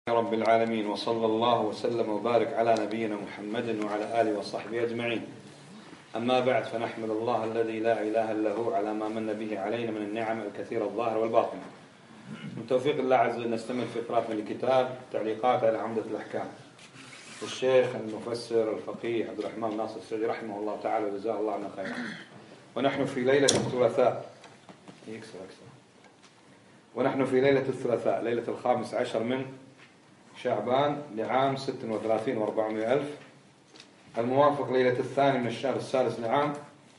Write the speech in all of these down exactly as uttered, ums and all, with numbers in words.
رب العالمين، وصلى الله وسلم وبارك على نبينا محمد وعلى آله وصحبه أجمعين. أما بعد، فنحمد الله الذي لا إله إلا هو على ما من به علينا من النعم الكثيرة الظاهرة والباطنة. من توفيق الله عز وجل نستمر في قراءة الكتاب تعليقات على عمدة الأحكام الشيخ المفسر الفقيه عبد الرحمن ناصر السعدي رحمه الله تعالى وجزاه الله عنا خيرا. ونحن في ليلة الثلاثاء يكسر أكسر ونحن في ليلة الثلاثاء ليلة الخامس عشر من شعبان لعام ست وثلاثين وأربعمائة ألف، الموافق ليلة الثاني من الشهر السادس لعام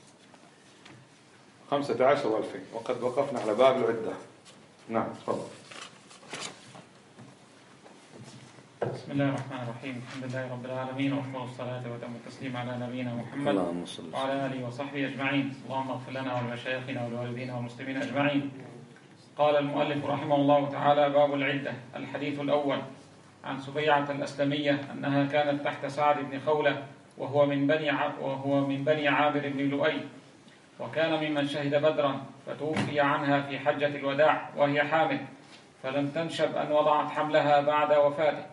خمسة عشر وألفين. وقد وقفنا على باب العدة. نعم تفضل. بسم الله الرحمن الرحيم. الحمد لله رب العالمين، وأفضل الصلاة وأتم التسليم على نبينا محمد وعلى آله وصحبه أجمعين. اللهم اغفر لنا ولمشايخنا ولوالدينا والمسلمين أجمعين. قال المؤلف رحمه الله تعالى: باب العدة. الحديث الأول عن سبيعة الأسلمية أنها كانت تحت سعد بن خولة وهو من بني وهو من بني عامر بن لؤي، وكان ممن شهد بدرا، فتوفي عنها في حجة الوداع وهي حامل، فلم تنشب أن وضعت حملها بعد وفاته.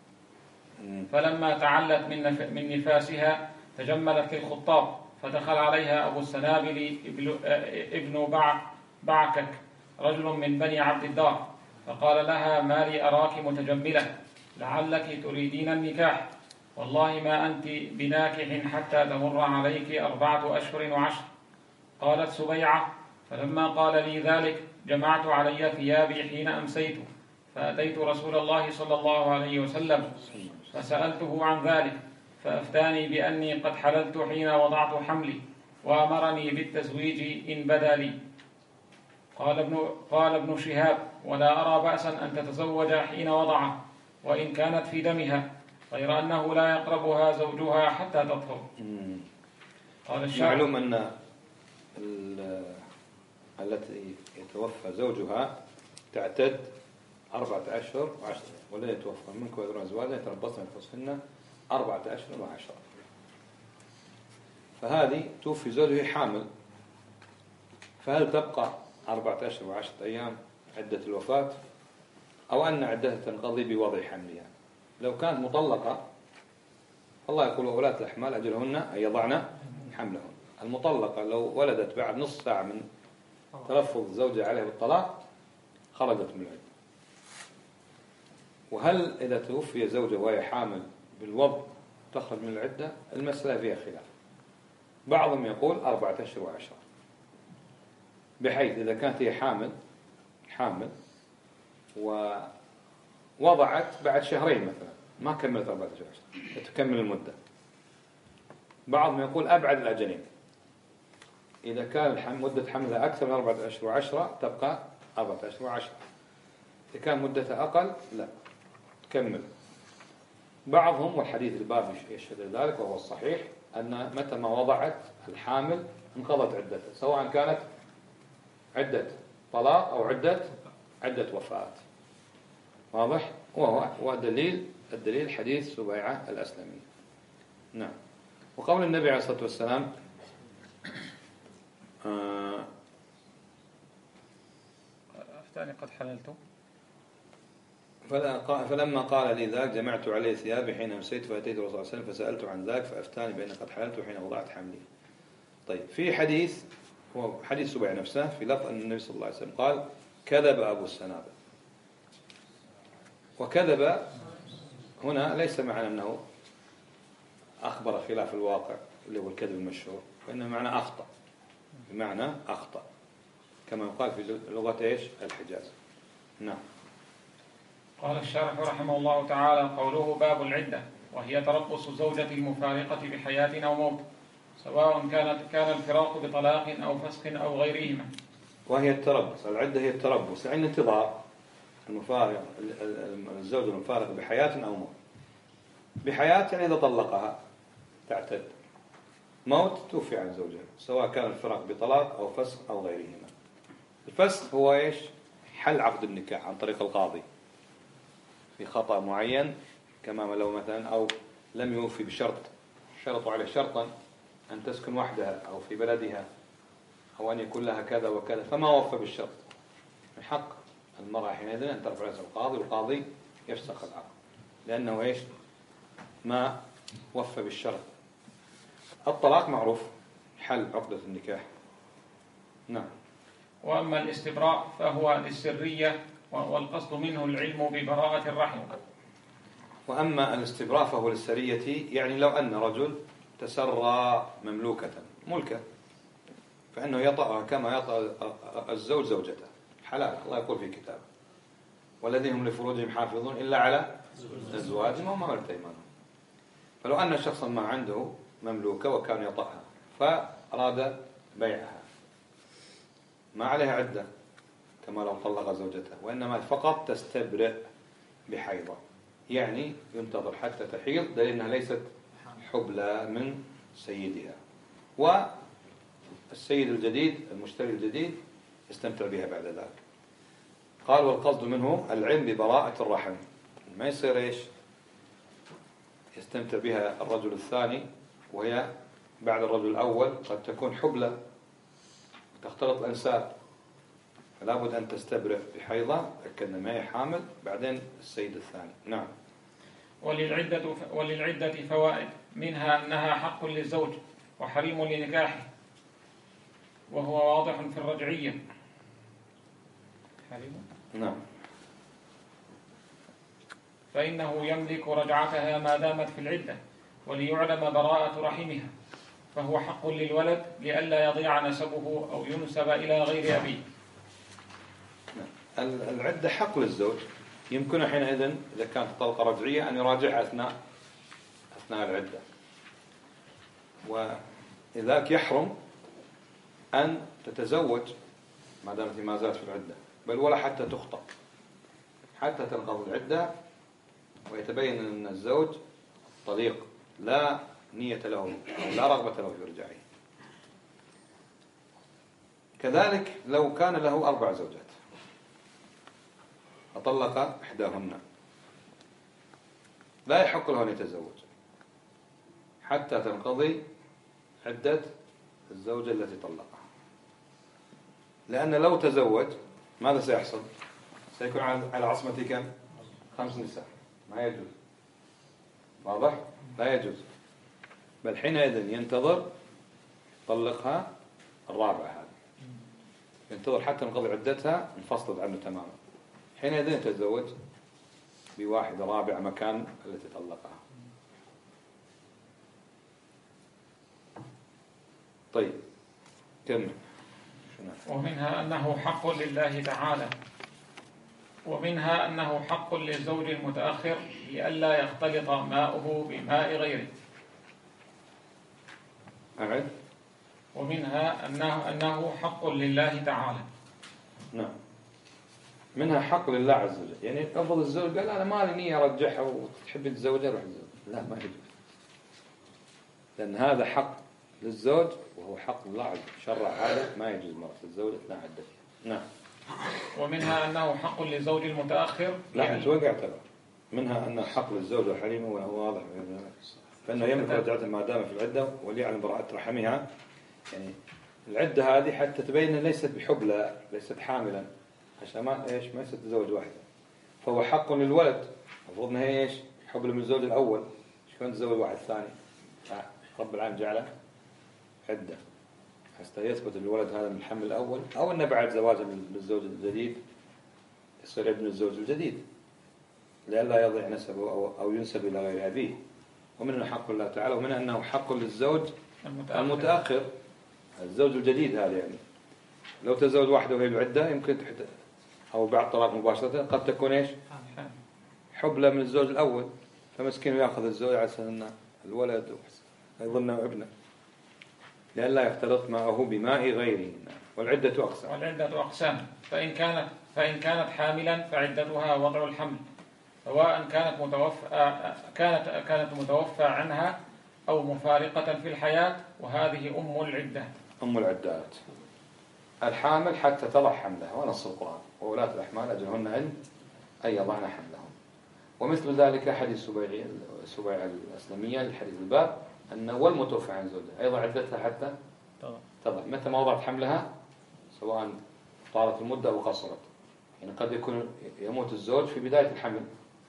فلما تعلت من من نفاسها تجملت للخطاب، فدخل عليها أبو السنابل ابن بعكك رجل من بني عبد الدار، فقال لها: ما لي أراك متجملة، لعلك تريدين النكاح، والله ما أنت بناكح حتى تمر عليك أربعة أشهر وعشر. قالت سبيعة: فلما قال لي ذلك جمعت علي ثيابي حين أمسيت، فأتيت رسول الله صلى الله عليه وسلم فسألته عن ذلك، فأفتاني بأني قد حللت حين وضعت حملي، وأمرني بالتزويج إن بدا لي. قال ابن, قال ابن شهاب: ولا أرى بأسا أن تتزوج حين وضعه، وإن كانت في دمها، غير أنه لا يقربها زوجها حتى تطهر. قال الشاعر: معلوم أن التي يتوفى زوجها تعتد أربعة أشهر وعشرة، ولا يتوفى منك ويذرون أزواجا يتربصن بأنفسهن أربعة أشهر وعشرة. فهذه توفي زوجها حامل، فهل تبقى أربعة أشهر وعشرة أيام عدة الوفاة، أو أن عدتها تنقضي بوضع حملها؟ لو كانت مطلقة الله يقول: وولاة الأحمال أجلهن أن يضعن حملهن. المطلقة لو ولدت بعد نصف ساعة من تلفظ زوجها عليها بالطلاق خرجت من العدة. وهل إذا توفي زوجها وهي حامل بالوضع تخرج من العدة؟ المسألة فيها خلاف. بعضهم يقول أربعة أشهر وعشرة، بحيث إذا كانت هي حامل حامل ووضعت بعد شهرين مثلا ما كملت أربعة أشهر وعشرة تكمل المدة. بعضهم يقول أبعد الأجلين، إذا كان مدة حملها أكثر من أربعة أشهر وعشرة تبقى أربعة أشهر وعشرة، إذا كان مدتها أقل لا تكمل. بعضهم، والحديث الباب يشهد ذلك وهو الصحيح، أن متى ما وضعت الحامل انقضت عدتها، سواء كانت عدة طلاق أو عدة عدة وفاة. واضح؟ وهو ودليل الدليل حديث سبيعة الأسلمية. نعم. وقول النبي عليه الصلاة والسلام: آه أفتاني قد حللت، فلما قال لي ذاك جمعت عليه ثيابي حين أمسيت، فأتيت الرسول صلى الله عليه وسلم فسألت عن ذاك، فأفتاني بأني قد حللت حين وضعت حملي. طيب، في حديث هو حديث سبيعة نفسه في لفظ أن النبي صلى الله عليه وسلم قال: كذب أبو السنابل. وكذب هنا ليس معنى أنه أخبر خلاف الواقع اللي هو الكذب المشهور، وإنما معنى أخطأ، بمعنى أخطأ كما يقال في لغة إيش الحجاز. نعم. قال الشارح رحمه الله تعالى: قوله باب العدة، وهي تربص الزوجة المفارقة بحياة أو موت، سواء كانت كان الفراق بطلاق أو فسخ أو غيرهما. وهي التربص، العدة هي التربص، يعني انتظار المفارق الزوج المفارق بحياة أو موت. بحياة يعني إذا طلقها تعتد، موت توفي عن زوجها، سواء كان الفراق بطلاق أو فسخ أو غيرهما. الفسخ هو إيش؟ حل عقد النكاح عن طريق القاضي في خطأ معين، كما لو مثلا أو لم يوفي بشرط، شرطوا عليه شرطا أن تسكن وحدها أو في بلدها أو أن يكون لها كذا وكذا، فما وفى بالشرط، من حق المرأة حينئذ أن ترفع رأس القاضي، والقاضي يفسخ العقد، لأنه إيش؟ ما وفى بالشرط. الطلاق معروف حل عقدة النكاح. نعم. وأما الاستبراء فهو للسرية، والقصد منه العلم ببراءة الرحم. وأما الاستبراء فهو للسرية، يعني لو أن رجل تسرى مملوكة ملكة فإنه يطأها كما يطأ الزوج زوجته، حلال. الله يقول في كتابه: والذين هم لفروجهم حافظون إلا على أزواجهم وما ملكت أيمانهم. فلو أن شخصا ما عنده مملوكة وكان يطأها فأراد بيعها، ما عليها عدة كما لو طلق زوجته، وإنما فقط تستبرئ بحيضة، يعني ينتظر حتى تحيض، دليل أنها ليست حبلى من سيدها، والسيد الجديد المشتري الجديد يستمتع بها بعد ذلك. قال: والقصد منه العلم ببراءة الرحم، ما يصير إيش يستمتع بها الرجل الثاني وهي بعد الرجل الأول، قد تكون حبلى تختلط الأنساب، فلا بد أن تستبرئ بحيضة تأكدنا ما هي حامل، بعدين السيد الثاني. نعم. وللعدة وللعدة فوائد، منها أنها حق للزوج وحريم لنكاحه، وهو واضح في الرجعية. نعم. فإنه يملك رجعتها ما دامت في العدة، وليعلم براءة رحمها، فهو حق للولد لئلا يضيع نسبه أو ينسب إلى غير أبيه. العدة حق للزوج، يمكن حينئذ إذا كانت طلقة رجعية أن يراجعها أثناء أثناء العدة، ولذلك يحرم أن تتزوج ما دامت ما زالت في العدة، بل ولا حتى تخطب حتى تنقضي العدة ويتبين أن الزوج طليق لا نية له لا رغبة له في رجعه. كذلك لو كان له أربع زوجات فطلق إحداهن، لا يحق له أن يتزوج حتى تنقضي عدة الزوجة التي طلقها، لأن لو تزوج ماذا سيحصل؟ سيكون على عصمة كم؟ خمس نساء، ما يجوز. واضح؟ لا يجوز، بل حينئذ ينتظر طلقها الرابعة هذه، ينتظر حتى تنقضي عدتها انفصلت عنه تماما، حينئذ يتزوج بواحدة رابعة مكان التي طلقها. طيب كمل. ومنها أنه حق لله تعالى، ومنها أنه حق للزوج المتأخر لئلا يختلط ماؤه بماء غيره. أعد. ومنها أنه, أنه حق لله تعالى. نعم. منها حق لله عز وجل، يعني أفضل الزوج قال أنا ما لي نية أرجعها وتحب تتزوجها روح تزوجها، لا ما يجوز، لأن هذا حق للزوج وهو حق لله عز وجل، شرع هذا ما يجوز مرة الزوج أثناء عدتها. نعم. ومنها أنه حق للزوج المتأخر. لا أنت وقع ترى. منها أنه حق للزوج وحريمه وهو واضح فإنه يملك رجعته ما دام في العدة وليعلم براءة رحمها، يعني العدة هذه حتى تبين ليست بحبلى ليست حاملا عشان ما إيش ما يتزوج واحدة، فهو حق للولد، المفروض إنها إيش حبلى من الزوج الأول، شلون تزوج واحد ثاني؟ رب العالمين جعله عدة حتى يثبت الولد هذا من الحمل الأول، أو أنه بعد زواجه من الزوج الجديد يصير ابن الزوج الجديد لئلا يضيع نسبه أو, أو ينسب إلى غير أبيه. ومن حق الله تعالى، ومن أنه حق للزوج المتأخر, المتأخر الزوج الجديد هذا، يعني لو تزوج واحدة وهي العدة يمكن تحت أو بعد طلاق مباشرة قد تكون إيش حبلى من الزوج الأول، فمسكين يأخذ الزوج على أن الولد يظنه ابنه لئلا يختلط معه بماء غيره. والعدة أقسام. والعدة أقسام، فإن كانت فإن كانت حاملا فعدتها وضع الحمل، سواء كانت متوفى كانت كانت متوفى عنها أو مفارقة في الحياة، وهذه أم العدة. أم العدات الحامل حتى تضع حملها، ونص القرآن وولاة الأحمال أجلهن أن أن يضعن حملهم. ومثل ذلك حديث سبيعي سبيع الأسلمية الحديث الباب أن والمتوفى عن زوجها أيضا عدتها حتى تضع متى ما وضعت حملها، سواء طالت المدة أو قصرت، يعني قد يكون يموت الزوج في بداية الحمل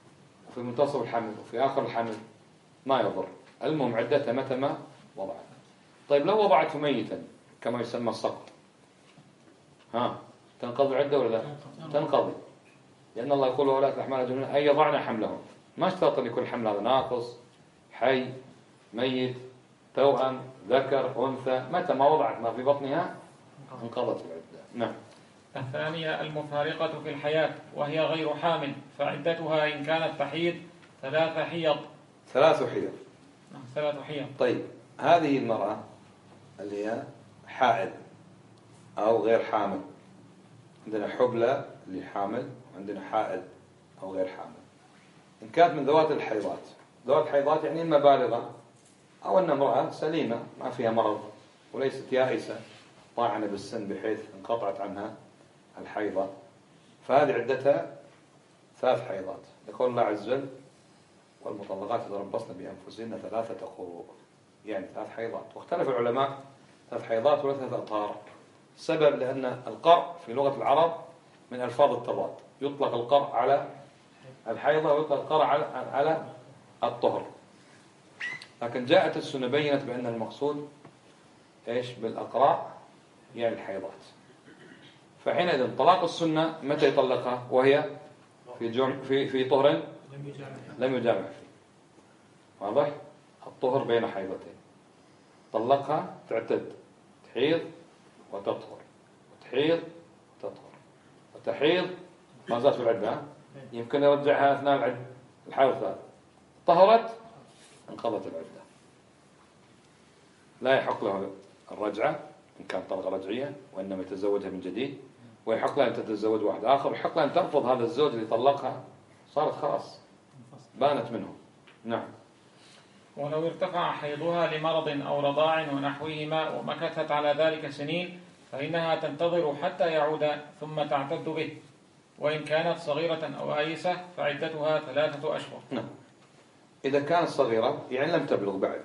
وفي منتصف الحمل وفي آخر الحمل ما يضر. المهم عدتها متى ما وضعت. طيب لو وضعته ميتا كما يسمى السقط، ها تنقضي العدة ولا لا؟ تنقضي، لأن الله يقول وأولاة الأحمال أجلهن أن يضعن حملهم. ما اشترط أن يكون الحمل هذا ناقص، حي، ميت، توأم، ذكر، أنثى، متى ما وضعت ما في بطنها انقضت العدة. نعم. الثانية المفارقة في الحياة وهي غير حامل، فعدتها إن كانت تحيض ثلاث حيض. ثلاث حيض. نعم ثلاث حيض. طيب هذه المرأة اللي هي حائض أو غير حامل، عندنا حبلى اللي حامل وعندنا حائض أو غير حامل. إن كانت من ذوات الحيضات، ذوات الحيضات يعني إما بالغة أو أن امرأة سليمة ما فيها مرض وليست يائسة طاعنة بالسن بحيث انقطعت عنها الحيضة، فهذه عدتها ثلاث حيضات. يقول الله عز وجل والمطلقات يتربصن بأنفسهن ثلاثة قروء، يعني ثلاث حيضات. واختلف العلماء ثلاث حيضات ولا ثلاث أطهار. السبب لأن القرء في لغة العرب من ألفاظ التضاد، يطلق القرء على الحيضة ويطلق القرء على على الطهر، لكن جاءت السنة بينت بأن المقصود إيش بالأقراء يعني الحيضات. فحينئذ طلاق السنة متى يطلقها؟ وهي في جمع في في طهر لم يجامع فيه. واضح؟ الطهر بين حيضتين، طلقها تعتد، تحيض وتطهر، وتحيض وتطهر، وتحيض ما زالت في العدة، يمكن يرجعها أثناء العدة الحيض الثالث، طهرت انقضت العدة. لا يحق له الرجعة إن كان طلقة رجعية، وإنما يتزوجها من جديد، ويحق لها أن تتزوج واحد آخر، ويحق لها أن ترفض هذا الزوج اللي طلقها، صارت خلاص بانت منه. نعم. ولو ارتفع حيضها لمرض أو رضاع ونحوهما ومكثت على ذلك سنين فإنها تنتظر حتى يعود ثم تعتد به، وإن كانت صغيرة أو آيسة فعدتها ثلاثة أشهر. نعم. إذا كانت صغيرة يعني لم تبلغ بعد،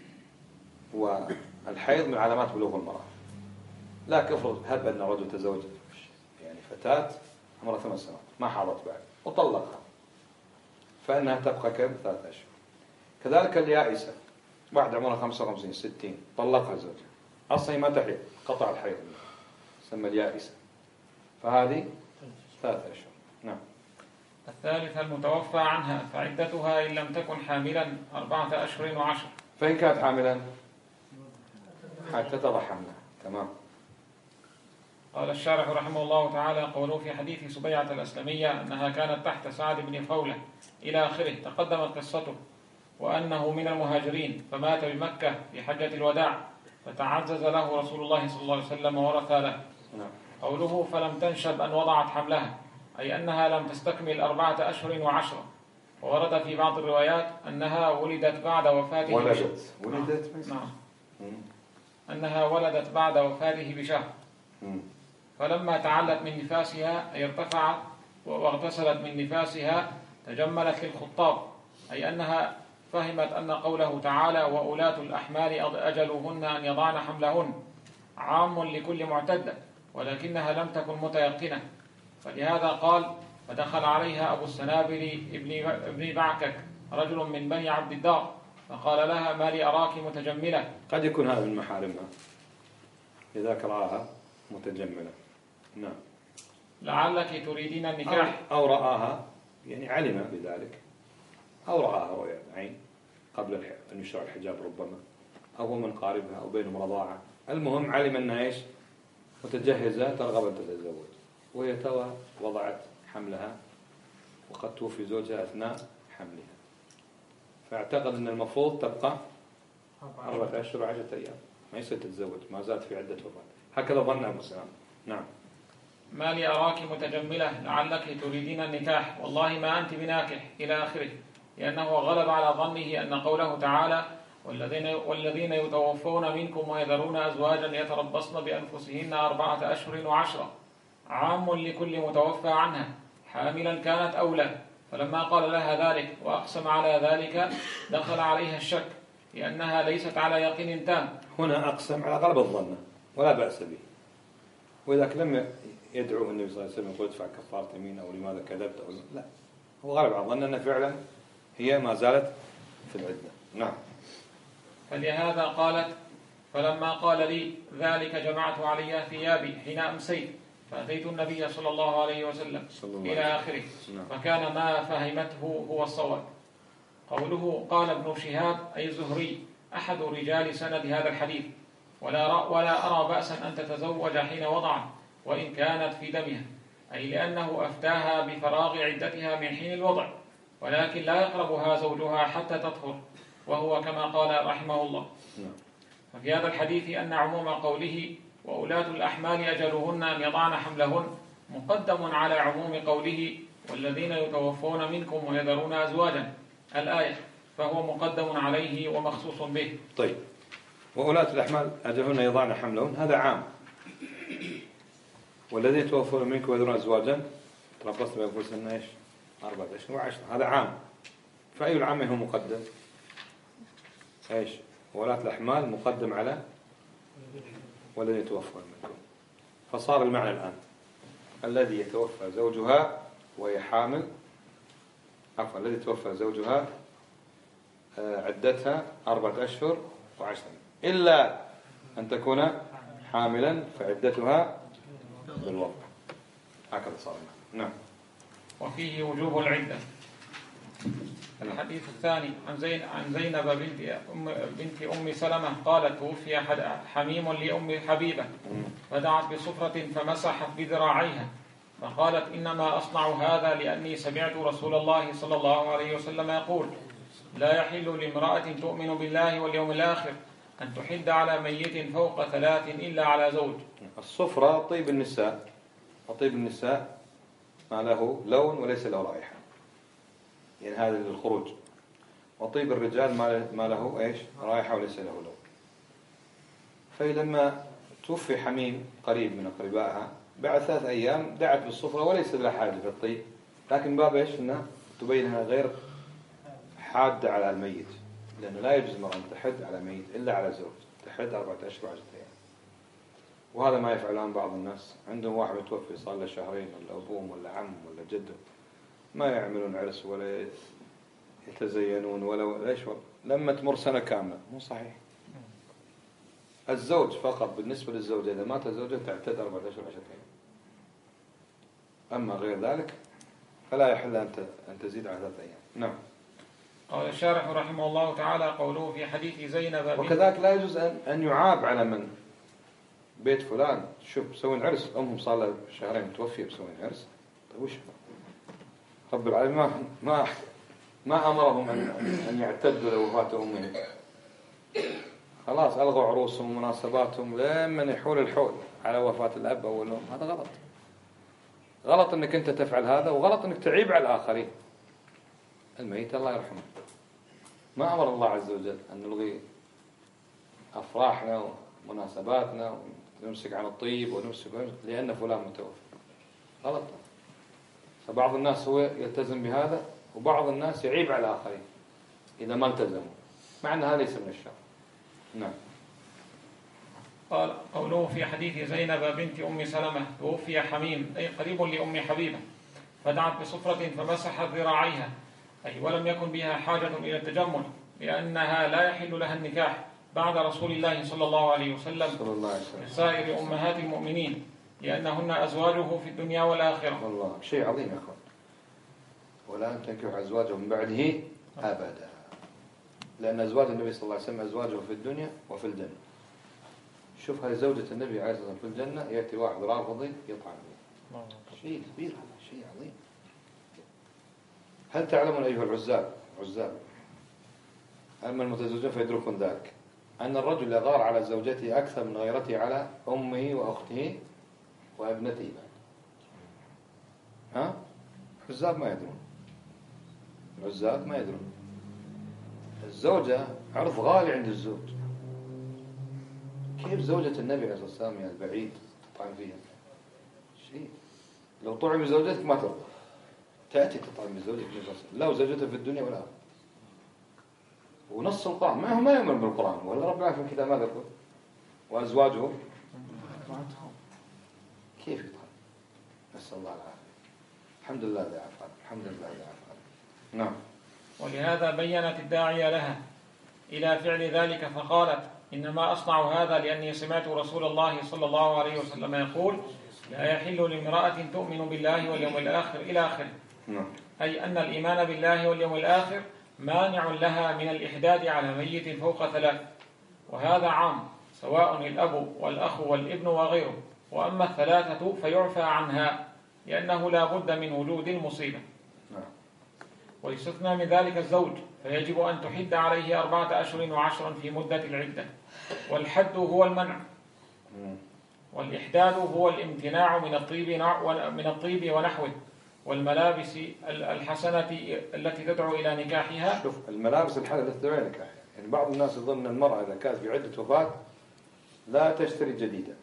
والحيض من علامات بلوغ المرأة، لكن افرض هب أن الرجل تزوج يعني فتاة عمرها ثمان سنوات ما حاضت بعد وطلقها، فإنها تبقى كم ثلاثة أشهر. كذلك اليائسة، واحد عمرها خمسة وخمسين ستين طلقها زوجها، أصلا ما تحيض، قطع الحيض، تسمى اليائسة، فهذه ثلاثة أشهر. نعم. الثالثة المتوفى عنها فعدتها إن لم تكن حاملا أربعة أشهر وعشر. فإن كانت حاملا حتى تضع حملها. تمام. قال الشارح رحمه الله تعالى قوله في حديث سبيعة الأسلمية أنها كانت تحت سعد بن خولة إلى آخره، تقدمت قصته، وأنه من المهاجرين فمات بمكة في حجة الوداع فتعزز له رسول الله صلى الله عليه وسلم ورثى له. قوله فلم تنشب أن وضعت حملها أي أنها لم تستكمل أربعة أشهر وعشرة. وورد في بعض الروايات أنها ولدت بعد وفاته ولدت ولدت نعم أنها ولدت بعد وفاته بشهر. فلما تعلت من نفاسها أي ارتفعت واغتسلت من نفاسها تجملت للخطاب، أي أنها فهمت أن قوله تعالى وأولاة الأحمال أجلهن أن يضعن حملهن عام لكل معتدة، ولكنها لم تكن متيقنة، فلهذا قال فدخل عليها أبو السنابل ابن بعكك رجل من بني عبد الدار فقال لها ما لي أراك متجملة. قد يكون هذا من محارمها لذاك رآها متجملة. نعم. لعلك تريدين النكاح أو رآها يعني علم بذلك، أو رآها رؤيا عين قبل أن يشرع الحجاب ربما، أو هو من قاربها أو بينهم رضاعة، المهم علم أنها إيش متجهزة ترغب أن تتزوج، وهي توا وضعت حملها وقد توفي زوجها أثناء حملها، فاعتقد أن المفروض تبقى أربعة أشهر وعشرة أيام ما يصير تتزوج، ما زالت في عدة وفاة، هكذا ظن أبو سلام. نعم. ما لي أراك متجملة لعلك تريدين النكاح والله ما أنت بناكح إلى آخره، لأنه غلب على ظنه أن قوله تعالى والذين, والذين يتوفون منكم ويذرون أزواجا يتربصن بأنفسهن أربعة أشهر وعشرة عام لكل متوفى عنها حاملا كانت أولى، فلما قال لها ذلك وأقسم على ذلك دخل عليها الشك لأنها ليست على يقين تام. هنا أقسم على غلب الظن ولا بأس به، وإذا لم يدعوه النبي صلى الله عليه وسلم يقول ادفع كفارة يمين أو لماذا كذبت أو لا، هو غالب على ظن أن فعلا هي ما زالت في العدة. نعم. فلهذا قالت: فلما قال لي ذلك جمعت علي ثيابي حين أمسيت فأتيت النبي صلى الله عليه وسلم إلى آخره. فكان ما فهمته هو الصواب. قوله قال ابن شهاب أي زهري أحد رجال سند هذا الحديث: ولا, ولا أرى بأسا أن تتزوج حين وضعت وإن كانت في دمها، أي لأنه أفتاها بفراغ عدتها من حين الوضع، ولكن لا يقربها زوجها حتى تطهر، وهو كما قال رحمه الله. ففي هذا الحديث أن عموم قوله وأولاة الأحمال أجلهن أن يضعن حملهن مقدم على عموم قوله والذين يتوفون منكم ويذرون أزواجا الآية، فهو مقدم عليه ومخصوص به. طيب، وأولاة الأحمال أجلهن يضعن حملهن هذا عام، والذين يتوفون منكم ويذرون أزواجا تربصن بأنفسهن إيش أربعة أشهر وعشرة، هذا عام. فأي العام هو مقدم؟ إيش؟ ولاة الأحمال مقدم على والذين يتوفون منكم، فصار المعنى الآن الذي يتوفى زوجها وهي حامل، عفوا الذي يتوفى زوجها عدتها أربعة أشهر وعشرة، إلا أن تكون حاملا فعدتها بالوضع. هكذا صار. نعم. وفيه وجوب العدة. الحديث الثاني عن زين عن زينب بنت أم بنت أم سلمة قالت: توفي حميم لأم حبيبة فدعت بصفرة فمسحت بذراعيها فقالت: إنما أصنع هذا لأني سمعت رسول الله صلى الله عليه وسلم يقول: لا يحل لامرأة تؤمن بالله واليوم الآخر أن تحد على ميت فوق ثلاث إلا على زوج. الصفرة طيب النساء، وطيب النساء ما له لون وليس له رائحة، يعني هذا للخروج. وطيب الرجال ما له ايش رائحة وليس له لون. فلما توفي حميم قريب من أقربائها بعد ثلاث أيام دعت بالصفرة وليس لها حاجة في الطيب، لكن باب ايش انها تبينها غير حادة على الميت، لأنه لا يجوز المرأة أن تحد على ميت إلا على زوج، تحد أربعة أشهر وعشرة أيام. وهذا ما يفعلان بعض الناس، عندهم واحد متوفي صار له شهرين ولا أبوهم ولا عم ولا جده، ما يعملون عرس ولا يتزينون ولا ليش، لما تمر سنة كاملة. مو صحيح. الزوج فقط بالنسبة للزوجة إذا مات زوجها تعتد أربعة أشهر وعشرة أيام، أما غير ذلك فلا يحل أن تزيد على ثلاثة أيام. نعم. قال الشارح رحمه الله تعالى: قوله في حديث زينب. وكذلك لا يجوز أن يعاب على من بيت فلان شوف مسوين عرس، أمهم صار لها شهرين متوفية مسوين عرس. طيب وش رب العالمين ما ما ما أمرهم أن أن يعتدوا لوفاة أمهم، خلاص ألغوا عروسهم ومناسباتهم لمن يحول الحول على وفاة الأب أو الأم. هذا غلط، غلط أنك أنت تفعل هذا، وغلط أنك تعيب على الآخرين. الميت الله يرحمه، ما أمر الله عز وجل أن نلغي أفراحنا ومناسباتنا ونمسك عن الطيب ونمسك لأن فلان متوفى. غلط. فبعض الناس هو يلتزم بهذا، وبعض الناس يعيب على الآخرين إذا ما التزموا، مع أن هذا ليس من الشر. نعم. قال قوله في حديث زينب بنت أم سلمة: توفي حميم أي قريب لأم حبيبة فدعت بصفرة فمسحت ذراعيها، أي ولم يكن بها حاجة إلى التجمل، لأنها لا يحل لها النكاح بعد رسول الله صلى الله عليه وسلم لسائر أمهات المؤمنين، لأنهن أزواجه في الدنيا والآخرة. والله شيء عظيم يا أخوان. ولا تنكحوا أزواجه من بعده أبدا، لأن أزواج النبي صلى الله عليه وسلم أزواجه في الدنيا وفي الجنة. شوف هذه زوجة النبي عليه الصلاة والسلام في الجنة، يأتي واحد رافضي يطعن به. شيء كبير هذا، شيء عظيم. هل تعلمون أيها العزاب عزاب أما المتزوجون فيدركون ذلك أن الرجل يغار على زوجته أكثر من غيرته على أمه وأخته وابنته. ها؟ العزاب ما يدرون، العزاب ما يدرون. الزوجة عرض غالي عند الزوج. كيف زوجة النبي عليه الصلاة والسلام يا البعيد تطعن فيها؟ شيء. لو طعن بزوجتك ما ترضى، تأتي تطعن بزوجتك لا وزوجتها في الدنيا والآخرة. ونص القرآن ما هو ما يؤمن بالقرآن ولا رب العالمين في الكتاب ماذا يقول؟ وأزواجه كيف يطعن؟ نسأل الله العافية. الحمد لله ذي عافانا، الحمد لله ذي عافانا. نعم. ولهذا بينت الداعية لها إلى فعل ذلك فقالت: إنما أصنع هذا لأني سمعت رسول الله صلى الله عليه وسلم يقول: لا يحل لامرأة تؤمن بالله واليوم الآخر إلى آخره. نعم. أي أن الإيمان بالله واليوم الآخر مانع لها من الإحداد على ميت فوق ثلاث، وهذا عام سواء الأب والأخ والابن وغيره. وأما الثلاثة فيعفى عنها لأنه لا بد من وجود المصيبة. ويستثنى من ذلك الزوج، فيجب أن تحد عليه أربعة أشهر وعشرا في مدة العدة. والحد هو المنع، والإحداد هو الامتناع من الطيب من الطيب ونحوه، والملابس الحسنة التي تدعو إلى نكاحها. شوف، الملابس الحسنة التي تدعو إلى نكاحها، يعني بعض الناس يظن أن المرأة إذا كانت في عدة وفاة لا تشتري جديدة.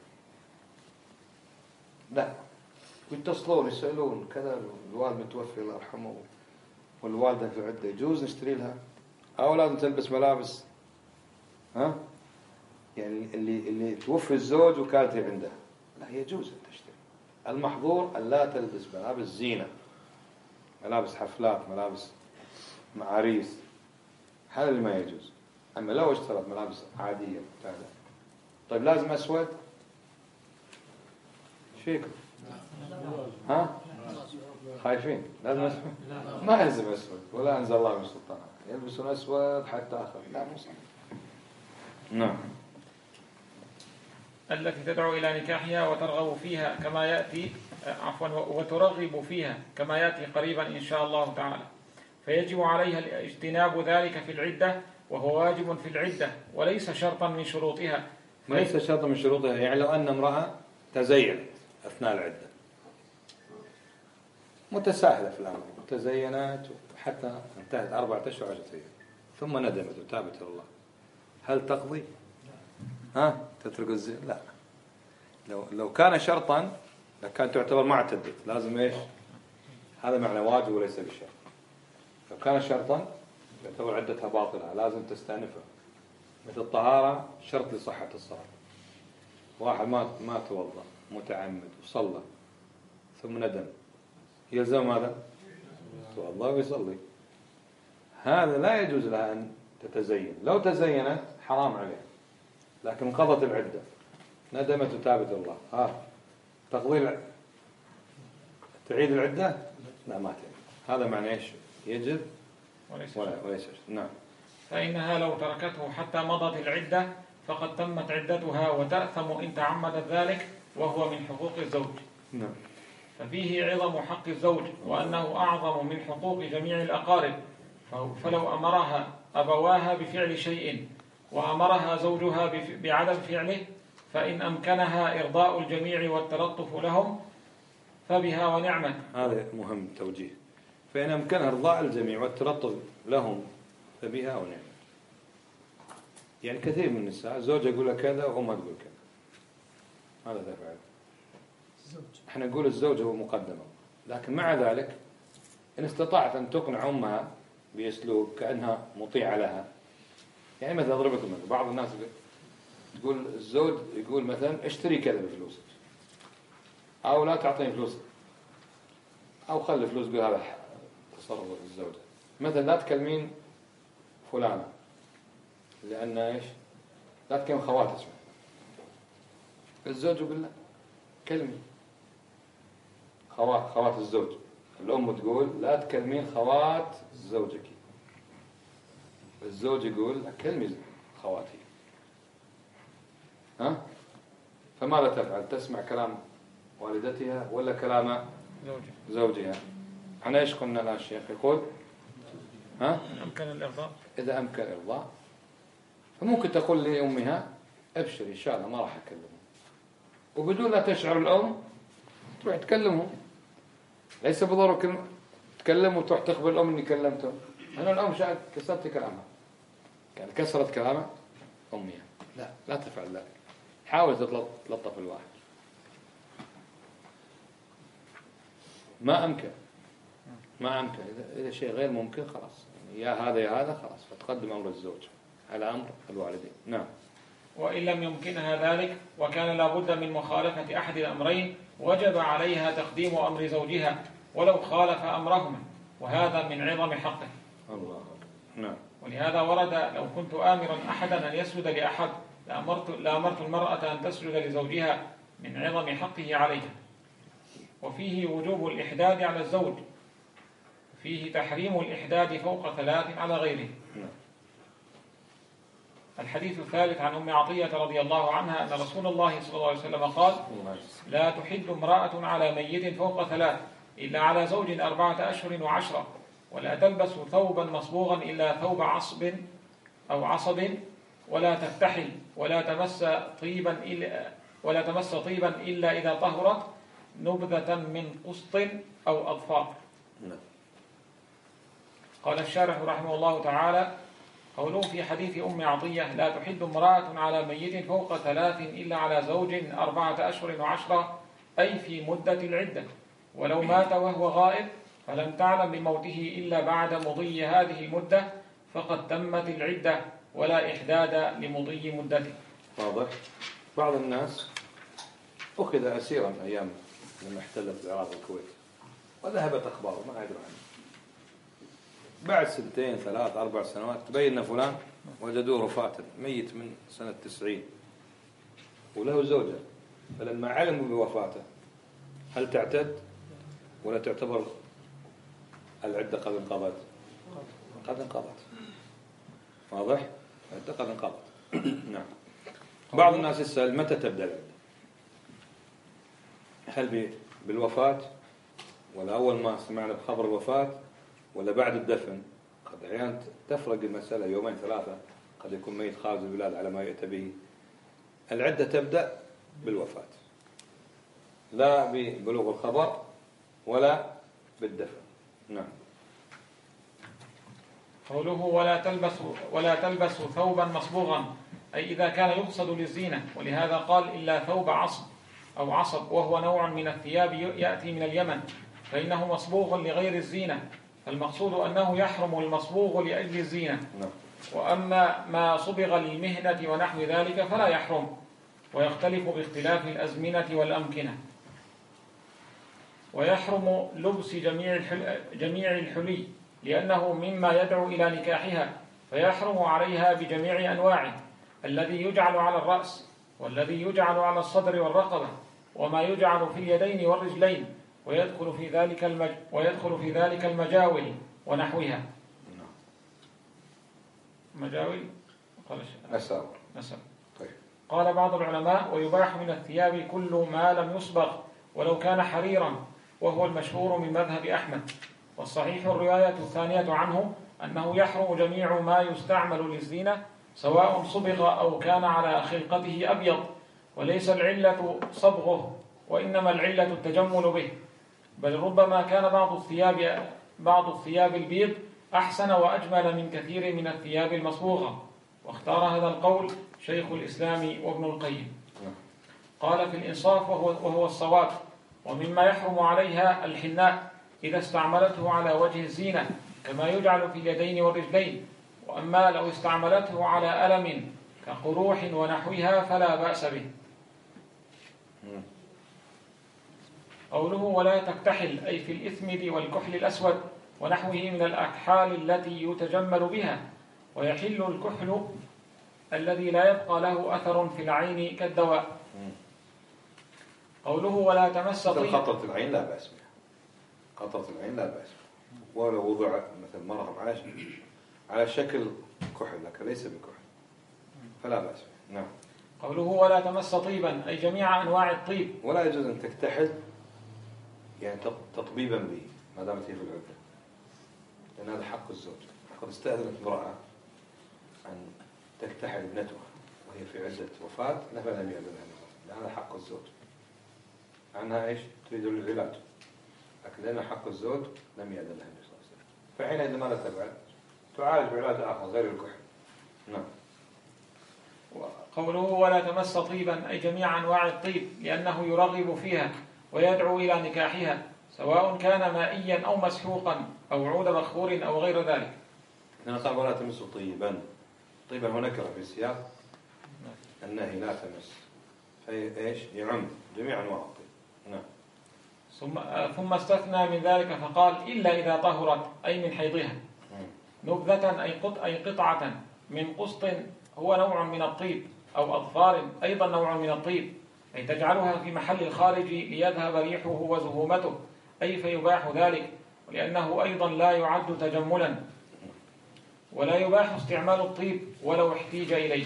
لا، يتصلون يسألون كذا، الوالد متوفي الله يرحمه والوالدة في عدة، يجوز نشتري لها أو لازم تلبس ملابس؟ ها؟ يعني اللي اللي توفي الزوج وكانت عنده، لا يجوز أن تشتري. المحظور أن لا تلبس ملابس زينة، ملابس حفلات، ملابس معاريس، هذا اللي ما يجوز. أما لو اشترت ملابس عادية متعدة، طيب لازم أسود؟ ايش فيكم؟ ها؟ خايفين؟ لازم أسود؟ ما يلزم أسود، ولا أنزل الله من سلطانه يلبسون أسود حتى آخر، لا مو صحيح. نعم. التي تدعو إلى نكاحها وترغب فيها كما يأتي عفوا وترغب فيها كما يأتي قريبا إن شاء الله تعالى. فيجب عليها اجتناب ذلك في العدة، وهو واجب في العدة وليس شرطا من شروطها. ليس شرطا من شروطها، يعني لو أن امرأة تزينت أثناء العدة، متساهلة في الأمر، تزينت حتى انتهت أربعة أشهر عشرة أيام ثم ندمت وتابت إلى الله، هل تقضي؟ ها؟ تترك الزين؟ لا. لو لو كان شرطا لكان تعتبر ما اعتدت، لازم ايش؟ هذا معنى واجب وليس بشرط. لو كان شرطا تعتبر عدتها باطلة، لازم تستأنفها. مثل الطهارة شرط لصحة الصلاة. واحد ما ما توضأ متعمد وصلى ثم ندم، يلزم ماذا؟ توضأ ويصلي. هذا لا يجوز لها أن تتزين. لو تزينت حرام عليها، لكن قضت العدة، ندمت وتابت الله، ها تقضي تعيد العدة؟ لا ما تعيد. هذا معنى ايش؟ يجب وليس ولا وليس. نعم. فإنها لو تركته حتى مضت العدة فقد تمت عدتها، وتأثم إن تعمدت ذلك، وهو من حقوق الزوج. نعم. ففيه عظم حق الزوج، وأنه أعظم من حقوق جميع الأقارب. فلو أمرها أبواها بفعل شيء وأمرها زوجها بعدم فعله، فإن أمكنها إرضاء الجميع والتلطف لهم فبها ونعمت. هذا مهم توجيه. فإن أمكنها إرضاء الجميع والتلطف لهم فبها ونعمت. يعني كثير من النساء زوجها يقول لها كذا وأمها تقول كذا، هذا تفعل. احنا نقول الزوج هو مقدمه، لكن مع ذلك إن استطاعت أن تقنع أمها بأسلوب كأنها مطيعة لها. يعني مثلا أضرب لكم مثلا، بعض الناس تقول الزوج يقول مثلا اشتري كذا بفلوسك، أو لا تعطيني فلوسك، أو خلي فلوس بهذا تصرف الزوجة. مثلا لا تكلمين فلانة لأن إيش؟ لا تكلم خواتك اسمه. الزوج يقول لا كلمي خوات خوات الزوج. الأم تقول لا تكلمين خوات زوجك. الزوج يقول لا كلمي خواتي. ها؟ فماذا تفعل؟ تسمع كلام والدتها ولا كلام زوجها؟ احنا ايش قلنا الآن الشيخ يقول ها؟ أمكن الإرضاء، إذا أمكن الإرضاء. فممكن تقول لأمها ابشر إن شاء الله ما راح أكلمه، وبدون لا تشعر الأم تروح تكلمه. ليس بضرورة تكلمه وتروح تخبر الأم إني كلمته. أنا الأم شاءت كسرت كلامها، كان كسرت كلامها أمها. لا لا تفعل ذلك. حاول تلطف الواحد. ما أمكن ما أمكن إذا, إذا شيء غير ممكن خلاص، يعني يا هذا يا هذا خلاص، فتقدم أمر الزوج على أمر الوالدين. نعم. وإن لم يمكنها ذلك وكان لابد من مخالفة أحد الأمرين، وجب عليها تقديم أمر زوجها ولو خالف أمرهما. وهذا من عظم حقه. الله. نعم. ولهذا ورد: لو كنت آمرا أحدا أن يسجد لأحد لأمرت, لأمرت المرأة أن تسجد لزوجها من عظم حقه عليها. وفيه وجوب الإحداد على الزوج، فيه تحريم الإحداد فوق ثلاث على غيره. الحديث الثالث عن أم عطية رضي الله عنها أن رسول الله صلى الله عليه وسلم قال: لا تحد امرأة على ميت فوق ثلاث إلا على زوج أربعة أشهر وعشرة، ولا تلبس ثوبا مصبوغا إلا ثوب عصب أو عصب، ولا تفتحل، ولا تمس طيبا إلا ولا تمس طيبا إلا إذا طهرت نبذة من قسط أو أظفار. قال الشارح رحمه الله تعالى: قوله في حديث أم عطية: لا تحد امرأة على ميت فوق ثلاث إلا على زوج أربعة أشهر وعشرة، أي في مدة العدة، ولو مات وهو غائب فلم تعلم بموته إلا بعد مضي هذه المدة فقد تمت العدة، ولا إحداد لمضي مدته. واضح. بعض الناس أخذ أسيرا أيام لما احتلت العراق والكويت وذهبت أخباره ما يدري عنه، بعد سنتين ثلاث أربع سنوات تبين فلان وجدوه رفاة ميت من سنة تسعين وله زوجة، فلما علموا بوفاته هل تعتد ولا تعتبر العدة قد انقضت؟ قد انقضت. واضح؟ العدة قد انقضت. نعم. بعض الناس يسأل متى تبدأ العدة؟ هل بالوفاة ولا أول ما سمعنا بخبر الوفاة ولا بعد الدفن؟ قد أحيانا تفرق المسألة يومين ثلاثة، قد يكون ميت خارج البلاد على ما يأتي به. العدة تبدأ بالوفاة، لا ببلوغ الخبر ولا بالدفن. نعم. قوله ولا تلبس ولا تلبس ثوبا مصبوغا، أي إذا كان يقصد للزينة، ولهذا قال إلا ثوب عصب أو عصب، وهو نوع من الثياب يأتي من اليمن، فإنه مصبوغ لغير الزينة، فالمقصود أنه يحرم المصبوغ لأجل الزينة. وأما ما صبغ للمهنة ونحو ذلك فلا يحرم، ويختلف باختلاف الأزمنة والأمكنة. ويحرم لبس جميع الحل... جميع الحلي لأنه مما يدعو إلى نكاحها، فيحرم عليها بجميع أنواعه، الذي يجعل على الرأس، والذي يجعل على الصدر والرقبة، وما يجعل في اليدين والرجلين، ويدخل في ذلك المج... ويدخل في ذلك المجاول ونحوها. مجاول قال نسأل. نسأل. قال بعض العلماء: ويباح من الثياب كل ما لم يصبغ ولو كان حريرا، وهو المشهور من مذهب أحمد. والصحيح الرواية الثانية عنه أنه يحرم جميع ما يستعمل للزينة سواء صبغ أو كان على خلقته أبيض، وليس العلة صبغه، وإنما العلة التجمل به، بل ربما كان بعض الثياب بعض الثياب البيض أحسن وأجمل من كثير من الثياب المصبوغة. واختار هذا القول شيخ الإسلام وابن القيم. قال في الإنصاف وهو, وهو الصواب: ومما يحرم عليها الحناء إذا استعملته على وجه الزينة كما يجعل في اليدين والرجلين، وأما لو استعملته على ألم كقروح ونحوها فلا بأس به. قوله ولا تكتحل، أي في الإثمد والكحل الأسود ونحوه من الأكحال التي يتجمل بها، ويحل الكحل الذي لا يبقى له أثر في العين كالدواء. قوله ولا تمس طيب، قطرة العين لا بأس بها، قطرة العين لا بأس بها، ولو وضع مثل مرهم على على شكل كحل لكن ليس بكحل فلا بأس بها. نعم. قوله ولا تمس طيبا، أي جميع أنواع الطيب، ولا يجوز أن تكتحل يعني تطبيبا به ما دامت هي في العدة، لأن هذا حق الزوج. قد استأذنت امرأة أن تكتحل ابنتها وهي في عدة وفاة، نفى النبي عليه الصلاة هذا حق الزوج، عنها إيش تريد العلاج، لكن لأن حق الزوج لم يأذن لها النبي صلى الله عليه وسلم، فحينئذ ماذا تفعل؟ تعالج بعلاج آخر غير الكحل. نعم. قوله ولا تمس طيبا، أي جميع أنواع الطيب، لأنه يرغب فيها ويدعو إلى نكاحها، سواء كان مائيا أو مسحوقا أو عود بخور أو غير ذلك. هنا قال ولا تمس طيبا، طيبا هو نكرة في سياق النهي لا تمس، فإيش يعم جميع أنواع الطيب. نعم. ثم ثم استثنى من ذلك فقال إلا إذا طهرت أي من حيضها نبذة أي قط أي قطعة من قسط هو نوع من الطيب أو أظفار أيضا نوع من الطيب أي تجعلها في محل الخارج ليذهب ريحه وزهومته أي فيباح ذلك لأنه أيضا لا يعد تجملا ولا يباح استعمال الطيب ولو احتيج إليه.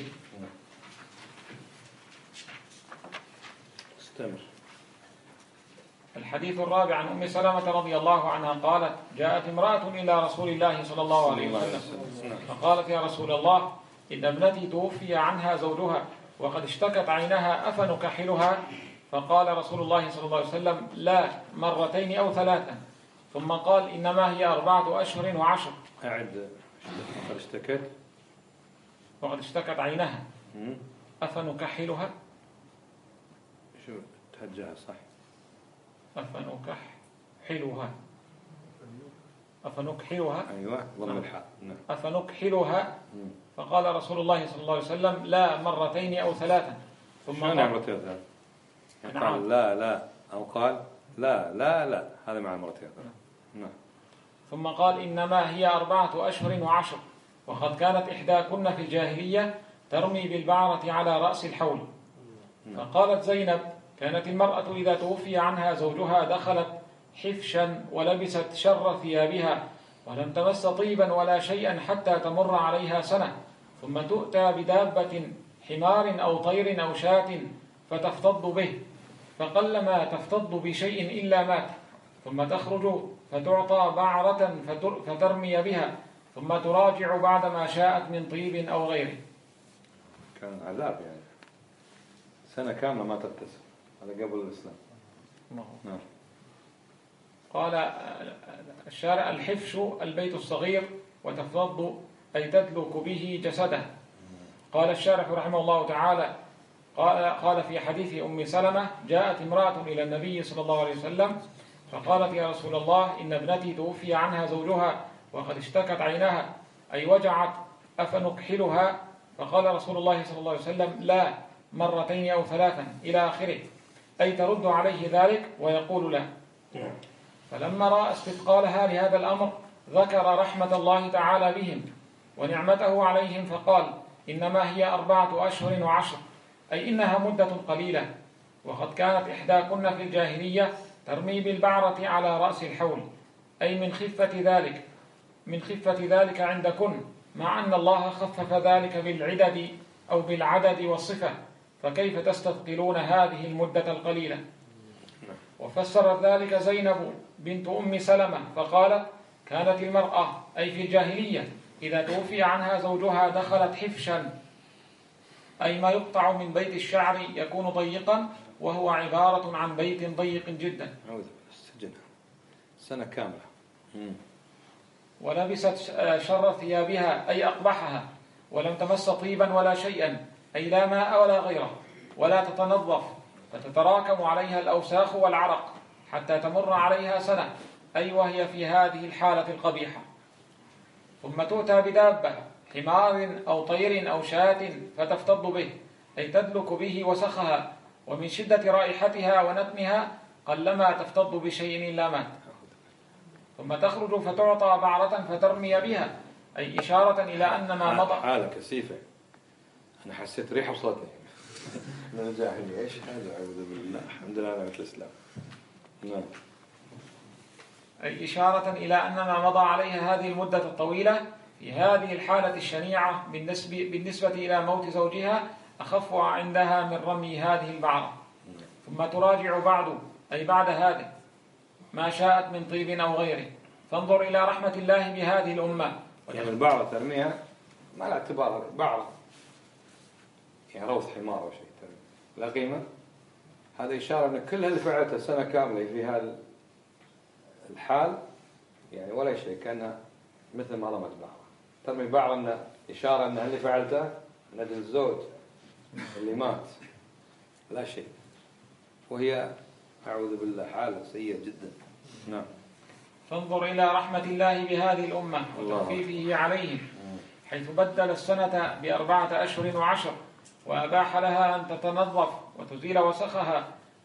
استمر. الحديث الرابع عن أم سلمة رضي الله عنها قالت جاءت امرأة إلى رسول الله صلى الله عليه وسلم فقالت يا رسول الله إن ابنتي توفي عنها زوجها وقد اشتكت عينها أفنكحلها؟ فقال رسول الله صلى الله عليه وسلم لا مرتين أو ثلاثا ثم قال إنما هي أربعة أشهر وعشر. أعد. وقد اشتكت وقد اشتكت عينها أفنكحلها؟ شو تهجها صح؟ أفنكحلها أفنكحلها أيوة ضم الحاء. أفنكحلها فقال رسول الله صلى الله عليه وسلم لا مرتين أو ثلاثا ثم قال مرتين ثلاثا يعني قال لا لا أو قال لا لا لا هذا مع مرتين نعم. ثم قال إنما هي أربعة أشهر وعشر وقد كانت إحداكن في الجاهلية ترمي بالبعرة على رأس الحول. فقالت زينب كانت المرأة إذا توفي عنها زوجها دخلت حفشا ولبست شر ثيابها ولم تمس طيبا ولا شيئا حتى تمر عليها سنة ثم تؤتى بدابة حمار أو طير أو شاة فتفتض به فقلما تفتض بشيء إلا مات ثم تخرج فتعطى بعرة فترمي بها ثم تراجع بعدما شاءت من طيب أو غيره. كان عذاب يعني سنة كاملة ما تغتسل هذا قبل الإسلام. نعم. قال الشارع الحفش البيت الصغير وتفض أي تدلك به جسده. قال الشارح رحمه الله تعالى قال, قال في حديث أم سلمة جاءت امرأة إلى النبي صلى الله عليه وسلم فقالت يا رسول الله إن ابنتي توفي عنها زوجها وقد اشتكت عينها أي وجعت أفنكحلها؟ فقال رسول الله صلى الله عليه وسلم لا مرتين أو ثلاثا إلى آخره أي ترد عليه ذلك ويقول لا. فلما رأى استثقالها لهذا الأمر ذكر رحمة الله تعالى بهم ونعمته عليهم فقال إنما هي أربعة أشهر وعشر أي إنها مدة قليلة وقد كانت إحداكن في الجاهلية ترمي بالبعرة على رأس الحول أي من خفة ذلك من خفة ذلك عندكن مع أن الله خفف ذلك بالعدد أو بالعدد والصفة فكيف تستثقلون هذه المدة القليلة؟ وفسرت ذلك زينب بنت أم سلمة فقالت كانت المرأة أي في الجاهلية إذا توفي عنها زوجها دخلت حفشا أي ما يقطع من بيت الشعر يكون ضيقا وهو عبارة عن بيت ضيق جدا. سنة كاملة. ولبست شر ثيابها أي أقبحها ولم تمس طيبا ولا شيئا أي لا ماء ولا غيره ولا تتنظف فتتراكم عليها الأوساخ والعرق حتى تمر عليها سنة أي وهي في هذه الحالة القبيحة. ثم تؤتى بدابة حمار أو طير أو شاة فتفتض به أي تدلك به وسخها ومن شدة رائحتها ونتنها قلما تفتض بشيء إلا مات. ثم تخرج فتعطى بعرة فترمي بها أي إشارة إلى أن ما مضى. حالة كثيفة أنا حسيت ريحة وصلتني من الجاهلية إيش هذا أعوذ بالله الحمد لله على الإسلام. نعم. أي إشارة إلى أن ما مضى عليها هذه المدة الطويلة في هذه الحالة الشنيعة بالنسبة, بالنسبة إلى موت زوجها أخف عندها من رمي هذه البعرة. ثم تراجع بعد أي بعد هذه ما شاءت من طيب أو غيره. فانظر إلى رحمة الله بهذه الأمة. يعني البعرة ترميها ما لا اعتبار بعرة يعني روث حمار أو شيء لا قيمة. هذا إشارة أن كل اللي فعلته سنة كاملة في هذا الحال يعني ولا شيء كان مثل ما رمت بعرة. ترمي بعرة أن إشارة أن اللي فعلته ند الزوج اللي مات لا شيء وهي أعوذ بالله حالة سيئة جدا. نعم. فانظر إلى رحمة الله بهذه الأمة وتخفيفه عليهم حيث بدل السنة بأربعة أشهر وعشر وأباح لها أن تتنظف وتزيل وسخها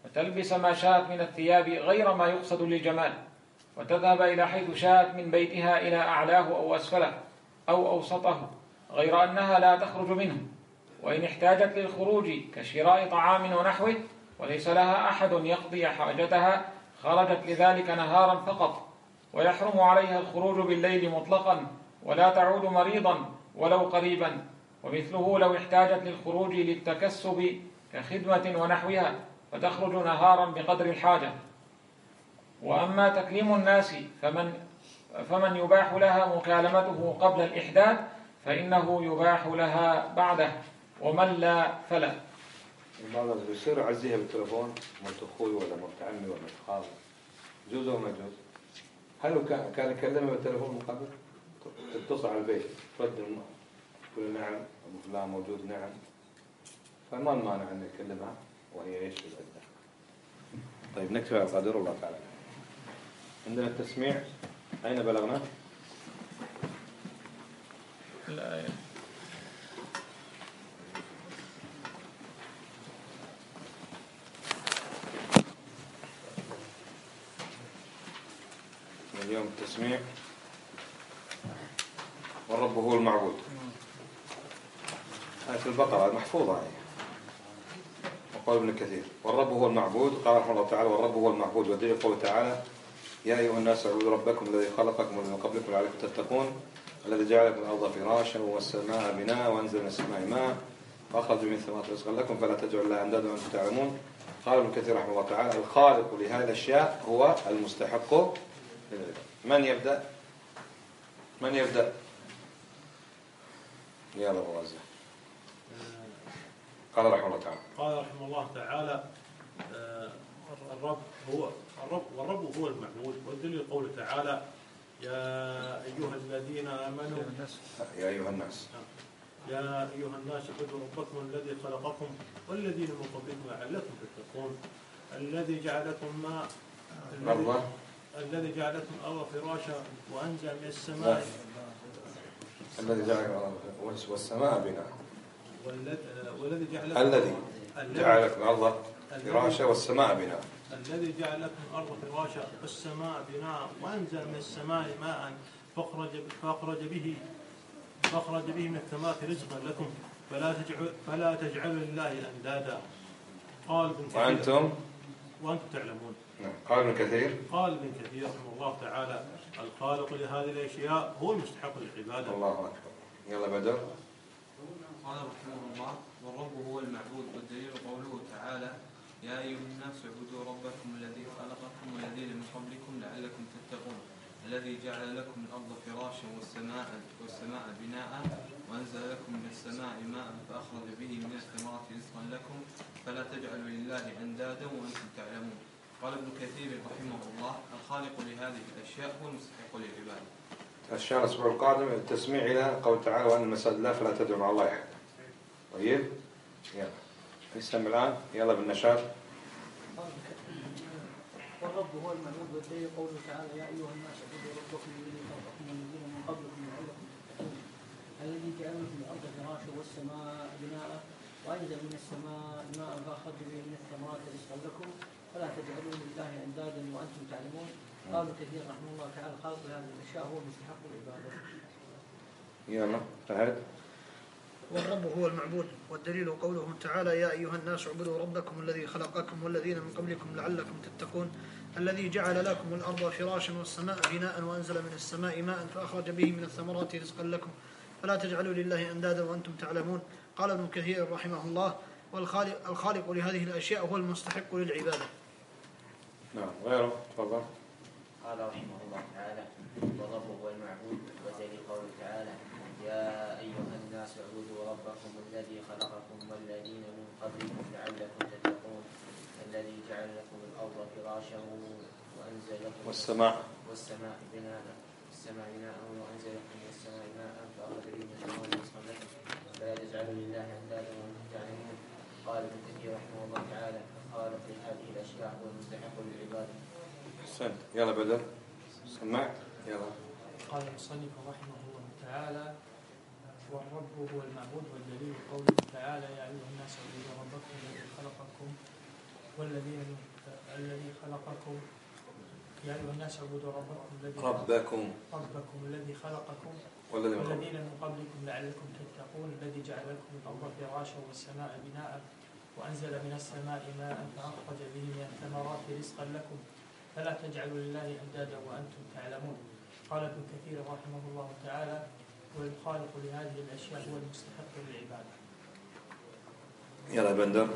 وتلبس ما شاءت من الثياب غير ما يقصد للجمال، وتذهب إلى حيث شاءت من بيتها إلى أعلاه أو أسفله أو أوسطه، غير أنها لا تخرج منه، وإن احتاجت للخروج كشراء طعام ونحوه وليس لها أحد يقضي حاجتها خرجت لذلك نهارا فقط، ويحرم عليها الخروج بالليل مطلقا، ولا تعود مريضا ولو قريبا. ومثله لو احتاجت للخروج للتكسب كخدمة ونحوها فتخرج نهارا بقدر الحاجة. وأما تكليم الناس فمن, فمن يباح لها مكالمته قبل الإحداث فإنه يباح لها بعده، ومن لا فلا. بعض الناس بيصير يعزيها بالتليفون مرت أخوي ولا مرت عمي ولا مرت خالي، جوز أو ما جوز؟ هل هو كان يكلمها بالتليفون من قبل؟ تتصل على البيت ترد تقول نعم أبو فلان موجود نعم، فما المانع أن يكلمها وهي إيش في العدة. طيب نكتب على القدر الله تعالى. عندنا التسميع أين بلغنا؟ الآية اليوم التسميع والرب هو المعبود. آية البقرة محفوظة هي. وقال ابن كثير والرب هو المعبود، قال رحمه الله تعالى والرب هو المعبود، ودليل قوله تعالى يا أيها الناس اعبدوا ربكم الذي خلقكم ومن قبلكم لعلكم تتقون الذي جعل لكم الأرض فراشا والسماء بناء وأنزل من السماء ماء وأخرج من الثمرات رزقا لكم فلا تجعلوا لله أندادا وأنتم تعلمون. قال ابن كثير رحمه الله تعالى الخالق لهذه الأشياء هو المستحق للعبادة. من يبدأ؟ من يبدأ؟ يا أبو غزة. قال رحمه الله تعالى قال رحمه الله تعالى الرب هو الرب والرب هو المعبود، والدليل قوله تعالى يا أيها الذين آمنوا يا أيها الناس يا أيها الناس اعبدوا ربكم الذي خلقكم والذين من قبلكم لعلكم تتقون الذي جعلكم ما الأرض الذي جعلكم الأرض فراشا وأنزل من السماء الذي جعل والسماء بناء والذي جعل الذي جعل لكم الأرض فراشا والسماء بناء الذي جعل لكم الأرض فراشا والسماء بناء وأنزل من السماء ماء فأخرج فأخرج به فأخرج به من الثمرات رزقا لكم فلا تجعلوا فلا تجعلوا لله أندادا. قال ابن كثير وأنتم وأنتم تعلمون. قال ابن كثير قال ابن كثير رحمه الله تعالى الخالق لهذه الأشياء هو المستحق للعبادة. الله أكبر. يلا بدر. قال رحمه الله والرب هو المعبود، والدليل قوله تعالى يا أيها الناس اعبدوا ربكم الذي خلقكم والذين من قبلكم لعلكم تتقون الذي جعل لكم الأرض فراشا والسماء والسماء بناء وأنزل لكم من السماء ماء فأخرج به من الثمرات رزقا لكم فلا تجعلوا لله أندادا وأنتم تعلمون. قال ابن كثير رحمه الله الخالق لهذه الأشياء هو المستحق للعبادة. الشهر الأسبوع القادم التسميع إلى قول تعالى وأن المساجد لله فلا تدعوا مع الله أحد. طيب يلا نستمع الآن يلا بالنشاط. والرب هو المعبود، والدليل قوله تعالى يا أيها الناس اعبدوا ربكم الذي خلقكم والذين من قبلكم لعلكم تتقون الذي جعل لكم الأرض فراشا والسماء بناء وأنزل من السماء ماء فأخرج به من الثمرات رزقا لكم فلا تجعلوا لله أندادا وأنتم تعلمون. قالوا كثير رحمه الله تعالى خالق هذه الأشياء هو مستحق العبادة. يلا فهد. والرب هو المعبود، والدليل قوله تعالى يا أيها الناس اعبدوا ربكم الذي خلقكم والذين من قبلكم لعلكم تتقون الذي جعل لكم الأرض فراشا والسماء بناء وأنزل من السماء ماء فأخرج به من الثمرات رزقا لكم فلا تجعلوا لله أندادا وأنتم تعلمون. قال ابن كثير رحمه الله والخالق الخالق لهذه الأشياء هو المستحق للعبادة. نعم غيره تفضل. قال رحمه الله تعالى والرب هو المعبود، ودليل قوله تعالى يا أيها الناس اعبدوا ربكم الذي خلقكم والذين من قبلكم لعلكم تتقون الذي جعل لكم الأرض فراشا وأنزل لكم والسماء والسماء بناء السماء بناء وأنزل لكم من السماء ماء فأخرج به من الثمرات رزقا لكم فلا تجعلوا لله أندادا وأنتم تعلمون. قال ابن كثير رحمه الله تعالى الخالق لهذه الأشياء هو المستحق للعبادة. أحسنت. يلا بدر سمع يلا. قال المصنف رحمه الله تعالى والرب هو المعبود، والدليل قوله تعالى يا أيها الناس اعبدوا ربكم الذي خلقكم والذين من الذي خلقكم يا أيها الناس اعبدوا ربكم الذي ربكم ربكم الذي خلقكم والذين من والذين من قبلكم لعلكم تتقون الذي جعل لكم الأرض فراشا والسماء بناء وأنزل من السماء ماء فأخرج به من الثمرات رزقا لكم فلا تجعلوا لله أندادا وأنتم تعلمون. قال ابن كثير رحمه الله تعالى والخالق لهذه الأشياء هو المستحق للعبادة. يلا بندر.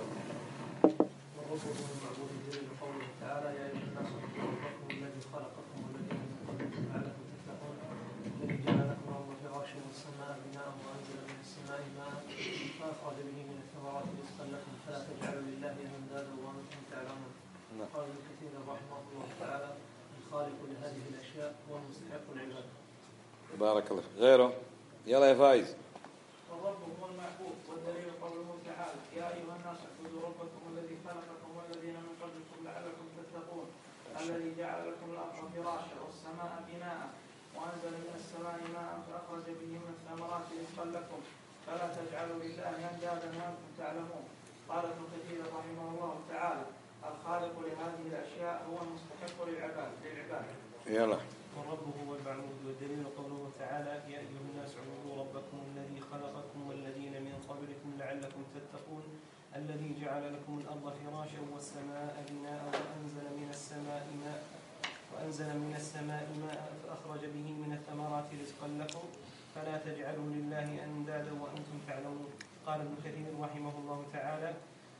والرب هو المعبود الجليل قوله تعالى يا أيها الناس اعبدوا ربكم الذي خلقكم والذين من قبلكم لعلكم تتقون الذي جعل لكم الأرض فراشا والسماء بناء وأنزل من السماء ماء فأخرج به من الثمرات رزقا لكم فلا تجعلوا لله أندادا وأنتم تعلمون. قال ابن كثير رحمه الله تعالى الخالق لهذه الأشياء هو المستحق للعبادة. بارك الله فيك. غيره يلا يا فايز. والرب هو المعبود والدليل قوله تعالى يا أيها الناس اعبدوا ربكم الذي خلقكم والذين من قبلكم لعلكم تتقون الذي جعل لكم الأرض فراشا والسماء بناء وأنزل من السماء ماء فأخرج به من الثمرات رزقا لكم فلا تجعلوا لله أندادا وأنتم تعلمون. قال ابن كثير رحمه الله تعالى الخالق لهذه الأشياء هو المستحق للعباد للعبادة. يلا. والرب هو المعبود والدليل قوله تعالى يا أيها الناس اعبدوا ربكم الذي خلقكم والذين من قبلكم لعلكم تتقون الذي جعل لكم الأرض فراشا والسماء بناء وأنزل من السماء ماء وأنزل من السماء ماء فأخرج به من الثمرات رزقا لكم فلا تجعلوا لله أندادا وأنتم تعلمون. قال ابن كثير رحمه الله تعالى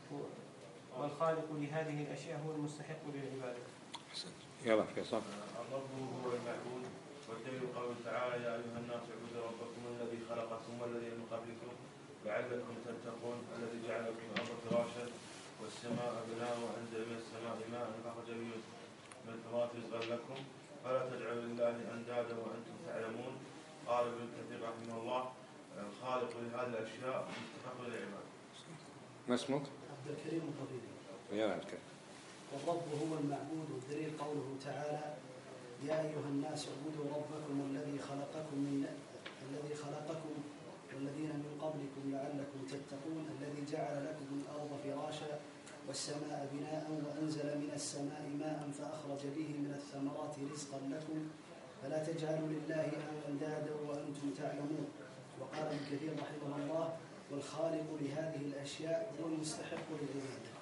والخالق لهذه الأشياء هو المستحق للعبادة. يلا فيصل. الرب هو المعبود والدليل قوله تعالى يا أيها الناس اعبدوا ربكم الذي خلقكم والذين من قبلكم لعلكم تتقون الذي جعل لكم الأرض فراشا والسماء بناء وأنزل من السماء ماء فأخرج به من الثمرات رزقا لكم فلا تجعلوا لله أندادا وأنتم تعلمون. قال ابن كثير رحمه الله الخالق لهذه الأشياء مستحق للعبادة. ما اسمك؟ عبد الكريم الطبيبي. يلا الكريم. والرب هو المعبود والدليل قوله تعالى يا أيها الناس اعبدوا ربكم الذي خلقكم من الذي خلقكم والذين من قبلكم لعلكم تتقون الذي جعل لكم الأرض فراشا والسماء بناء وأنزل من السماء ماء فأخرج به من الثمرات رزقا لكم فلا تجعلوا لله أندادا وأنتم تعلمون. وقال ابن كثير رحمه الله والخالق لهذه الأشياء هو المستحق للعبادة.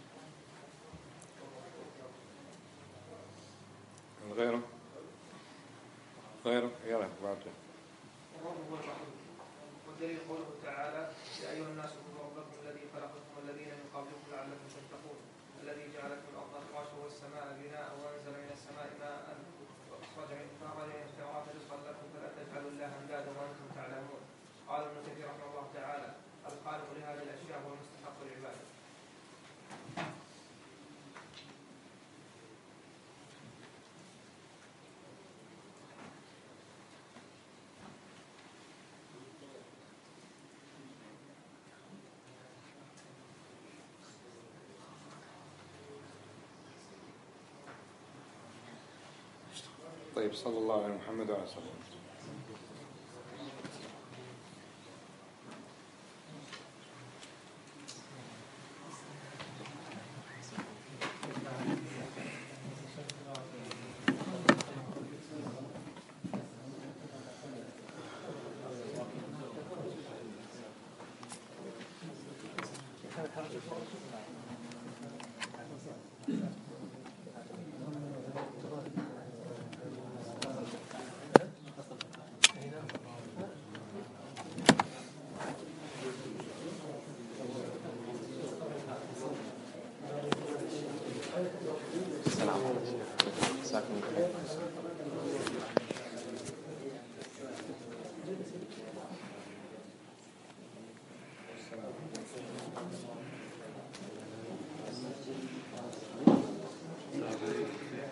غيره غيره يلا بعده. والرب هو المعبود والدليل قوله تعالى يا أيها الناس اعبدوا ربكم الذي خلقكم والذين من قبلكم لعلكم تتقون الذي جعل لكم الأرض فراشا والسماء بناء وأنزل من السماء ماء وأخرج من الثمرات رزقا لكم فلا تجعلوا الله أندادا وأنتم تعلمون. قال ابن كثير رحمه الله تعالى الخالق لهذه الأشياء هو المستحق للعبادة. طيب صلى الله على محمد وعلى صحبه. السلام عليكم.